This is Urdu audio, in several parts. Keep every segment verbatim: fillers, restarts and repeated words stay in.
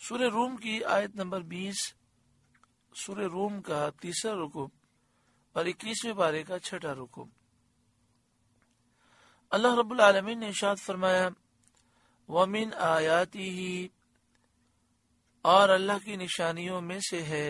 سورہ روم کی آیت نمبر بیس، سورہ روم کا تیسرا رکوع اور اکیسویں پارے کا چھٹا رکوع۔ اللہ رب العالمین نے ارشاد فرمایا وَمِنْ آیَاتِهِ، اور اللہ کی نشانیوں میں سے ہے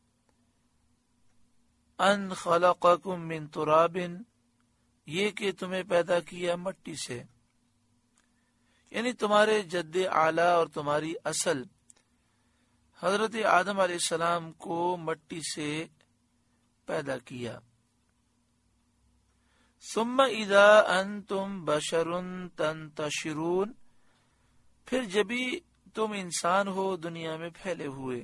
ان خلقکم من تراب، یہ کہ تمہیں پیدا کیا مٹی سے، یعنی تمہارے جد اعلیٰ اور تمہاری اصل حضرت آدم علیہ السلام کو مٹی سے پیدا کیا۔ ثم اذا انتم بشر تنتشرون، پھر جبھی تم انسان ہو دنیا میں پھیلے ہوئے۔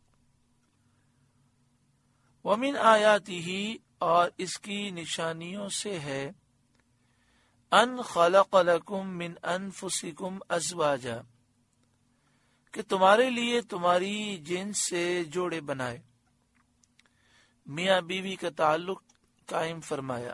ومن آیاتہ، اور اس کی نشانیوں سے ہے ان خلق لکم من انفسکم ازواجا، کہ تمہارے لیے تمہاری جنس سے جوڑے بنائے، میاں بیوی کا تعلق قائم فرمایا،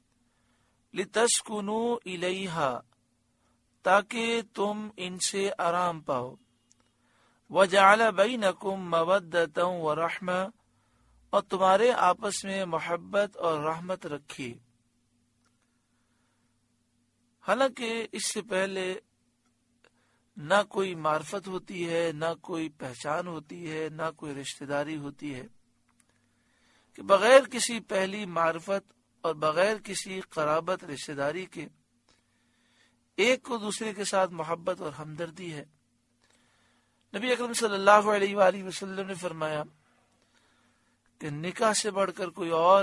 لتسکنوا الیہا، تاکہ تم ان سے آرام پاؤ، وجعل بینکم مودۃ ورحمہ، اور تمہارے آپس میں محبت اور رحمت رکھی۔ حالانکہ اس سے پہلے نہ کوئی معرفت ہوتی ہے، نہ کوئی پہچان ہوتی ہے، نہ کوئی رشتہ داری ہوتی ہے، کہ بغیر کسی پہلی معرفت اور بغیر کسی قرابت رشتہ داری کے ایک کو دوسرے کے ساتھ محبت اور ہمدردی ہے۔ نبی اکرم صلی اللہ علیہ وآلہ وسلم نے فرمایا کہ نکاح سے بڑھ کر کوئی اور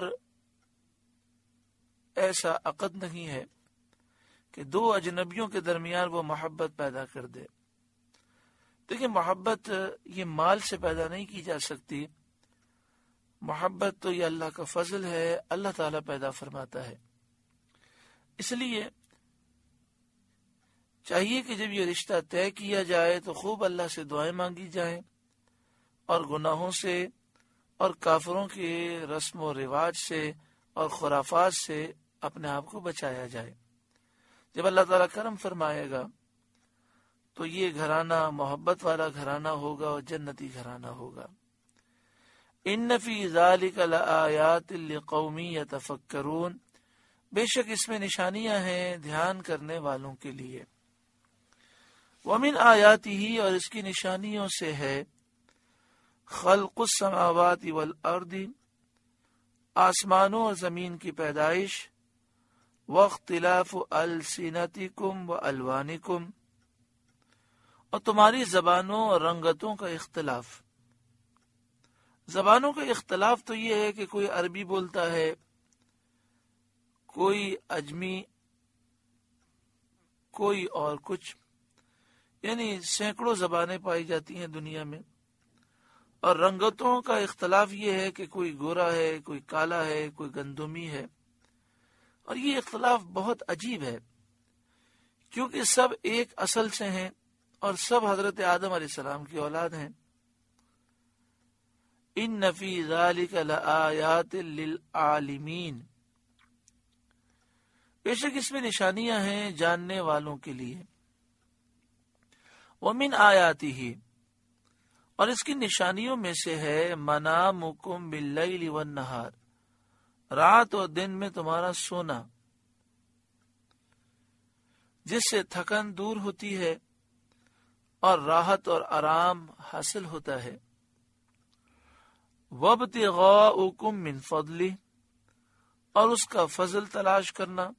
ایسا عقد نہیں ہے کہ دو اجنبیوں کے درمیان وہ محبت پیدا کر دے۔ دیکھیں، محبت یہ مال سے پیدا نہیں کی جا سکتی، محبت تو یہ اللہ کا فضل ہے، اللہ تعالیٰ پیدا فرماتا ہے۔ اس لیے چاہیے کہ جب یہ رشتہ طے کیا جائے تو خوب اللہ سے دعائیں مانگی جائیں اور گناہوں سے اور کافروں کے رسم و رواج سے اور خرافات سے اپنے آپ کو بچایا جائے۔ جب اللہ تعالیٰ کرم فرمائے گا تو یہ گھرانہ محبت والا گھرانہ ہوگا اور جنتی گھرانہ ہوگا۔ ان فی ذالک لآیات لقوم یتفکرون، بے شک اس میں نشانیاں ہیں دھیان کرنے والوں کے لیے۔ ومن آیاتہ، اور اس کی نشانیوں سے ہے خلق السماوات والارض، آسمانوں اور زمین کی پیدائش، واختلاف السنتکم والوانکم، اور تمہاری زبانوں اور رنگتوں کا اختلاف۔ زبانوں کا اختلاف تو یہ ہے کہ کوئی عربی بولتا ہے، کوئی اجمی، کوئی اور کچھ، یعنی سینکڑوں زبانیں پائی جاتی ہیں دنیا میں۔ اور رنگتوں کا اختلاف یہ ہے کہ کوئی گورا ہے، کوئی کالا ہے، کوئی گندمی ہے، اور یہ اختلاف بہت عجیب ہے کیونکہ سب ایک اصل سے ہیں اور سب حضرت آدم علیہ السلام کی اولاد ہیں۔ ان فی ذالک لآیات للعالمین، بے شک اس میں نشانیاں ہیں جاننے والوں کے لیے۔ ومن آیاتہ، اور اس کی نشانیوں میں سے ہے منامکم باللیل والنہار، رات اور دن میں تمہارا سونا، جس سے تھکن دور ہوتی ہے اور راحت اور آرام حاصل ہوتا ہے۔ وابتغاؤکم من فضلہ، اور اس کا فضل تلاش کرنا۔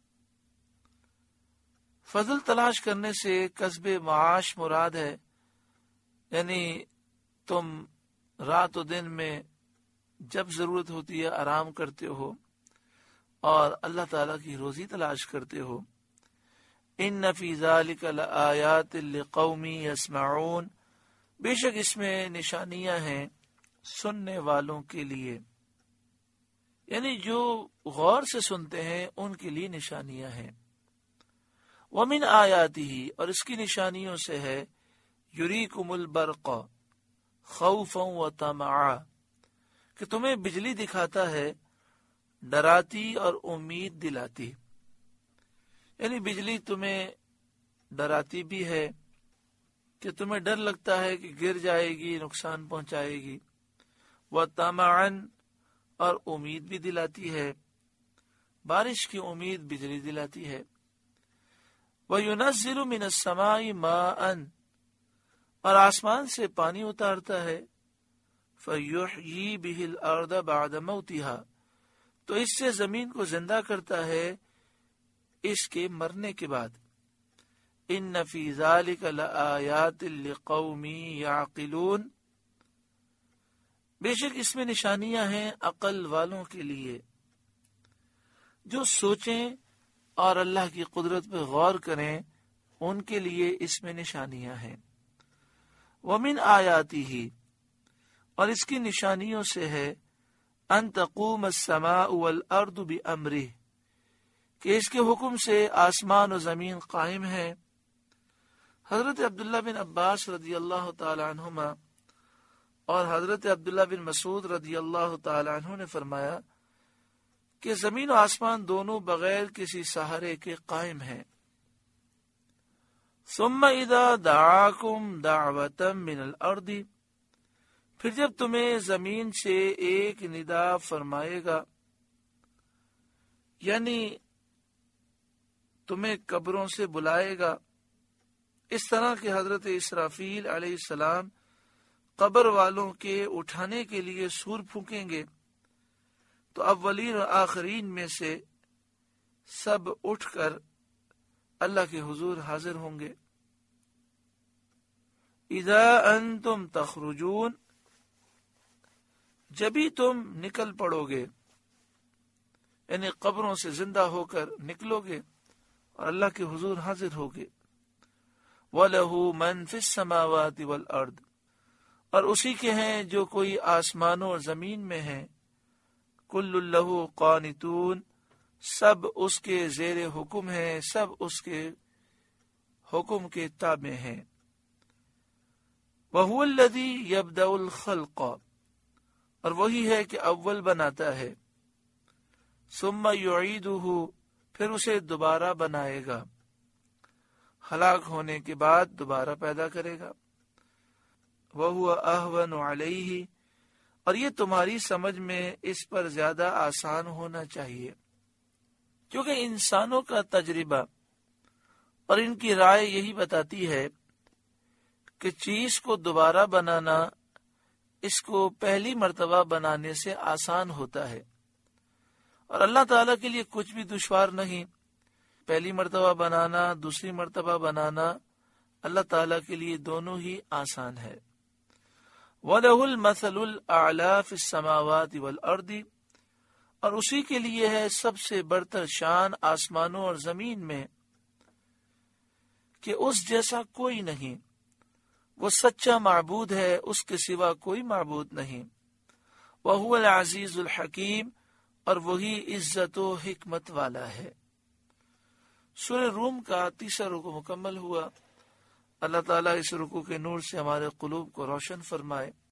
فضل تلاش کرنے سے کسب معاش مراد ہے، یعنی تم رات و دن میں جب ضرورت ہوتی ہے آرام کرتے ہو اور اللہ تعالیٰ کی روزی تلاش کرتے ہو۔ ان فی ذالک لآیات لقوم یسمعون، بے شک اس میں نشانیاں ہیں سننے والوں کے لیے، یعنی جو غور سے سنتے ہیں ان کے لیے نشانیاں ہیں۔ ومن آیاتہ، اور اس کی نشانیوں سے ہے یریکم البرق خوفا وطمعا، کہ تمہیں بجلی دکھاتا ہے ڈراتی اور امید دلاتی، یعنی بجلی تمہیں ڈراتی بھی ہے کہ تمہیں ڈر لگتا ہے کہ گر جائے گی، نقصان پہنچائے گی، وطمعا اور امید بھی دلاتی ہے، بارش کی امید بجلی دلاتی ہے، وَيُنَزِّلُ مِنَ السَّمَاءِ مَاءً اور آسمان سے پانی اتارتا ہے، فَيُحْيِي بِهِ الْأَرْضَ بَعْدَ مَوْتِهَا تو اس سے زمین کو زندہ کرتا ہے اس کے مرنے کے بعد، إِنَّ فِي ذَلِكَ لَآيَاتٍ لِقَوْمٍ يَعْقِلُونَ بے شک اس میں نشانیاں ہیں عقل والوں کے لیے جو سوچیں اور اللہ کی قدرت پہ غور کریں، ان کے لیے اس میں نشانیاں ہیں۔ وَمِنْ آیَاتِهِ اور اس کی نشانیوں سے ہے أَن تَقُومَ السَّمَاءُ وَالْأَرْضُ بِأَمْرِهِ کہ اس کے حکم سے آسمان و زمین قائم ہے۔ حضرت عبداللہ بن عباس رضی اللہ تعالی عنہما اور حضرت عبداللہ بن مسعود رضی اللہ تعالی عنہ نے فرمایا کہ زمین و آسمان دونوں بغیر کسی سہارے کے قائم ہیں۔ ثم اذا دعاکم دعوة من الارض پھر جب تمہیں زمین سے ایک ندا فرمائے گا، یعنی تمہیں قبروں سے بلائے گا، اس طرح کہ حضرت اسرافیل علیہ السلام قبر والوں کے اٹھانے کے لیے سور پھونکیں گے تو اولین اور آخرین میں سے سب اٹھ کر اللہ کے حضور حاضر ہوں گے۔ اذا انتم تخرجون جبھی تم نکل پڑو گے، یعنی قبروں سے زندہ ہو کر نکلو گے اور اللہ کے حضور حاضر ہوگے۔ وَلَهُ مَن فِي السَّمَاوَاتِ وَالْأَرْضِ اور اسی کے ہیں جو کوئی آسمانوں اور زمین میں ہیں، كُلٌّ لَهُ قَانِتُونَ سب اس کے زیر حکم ہیں، سب اس کے حکم کے تابع ہیں۔ وَهُوَ الَّذِي يَبْدَأُ الْخَلْقَ اور وہی ہے کہ اول بناتا ہے، ثُمَّ يُعِيدُهُ پھر اسے دوبارہ بنائے گا، ہلاک ہونے کے بعد دوبارہ پیدا کرے گا۔ وَهُوَ أَهْوَنُ عَلَيْهِ اور یہ تمہاری سمجھ میں اس پر زیادہ آسان ہونا چاہیے، کیونکہ انسانوں کا تجربہ اور ان کی رائے یہی بتاتی ہے کہ چیز کو دوبارہ بنانا اس کو پہلی مرتبہ بنانے سے آسان ہوتا ہے، اور اللہ تعالیٰ کے لیے کچھ بھی دشوار نہیں۔ پہلی مرتبہ بنانا، دوسری مرتبہ بنانا اللہ تعالیٰ کے لیے دونوں ہی آسان ہے۔ وَلَهُ الْمَثَلُ الْأَعْلَى فِي السَّمَاوَاتِ وَالْأَرْضِ اور اسی کے لیے ہے سب سے برتر شان آسمانوں اور زمین میں، کہ اس جیسا کوئی نہیں، وہ سچا معبود ہے، اس کے سوا کوئی معبود نہیں۔ وَهُوَ الْعَزِيزُ الْحَكِيمُ اور وہی عزت و حکمت والا ہے۔ سورہ روم کا تیسرا رکوع مکمل ہوا۔ اللہ تعالیٰ اس رکوع کے نور سے ہمارے قلوب کو روشن فرمائے۔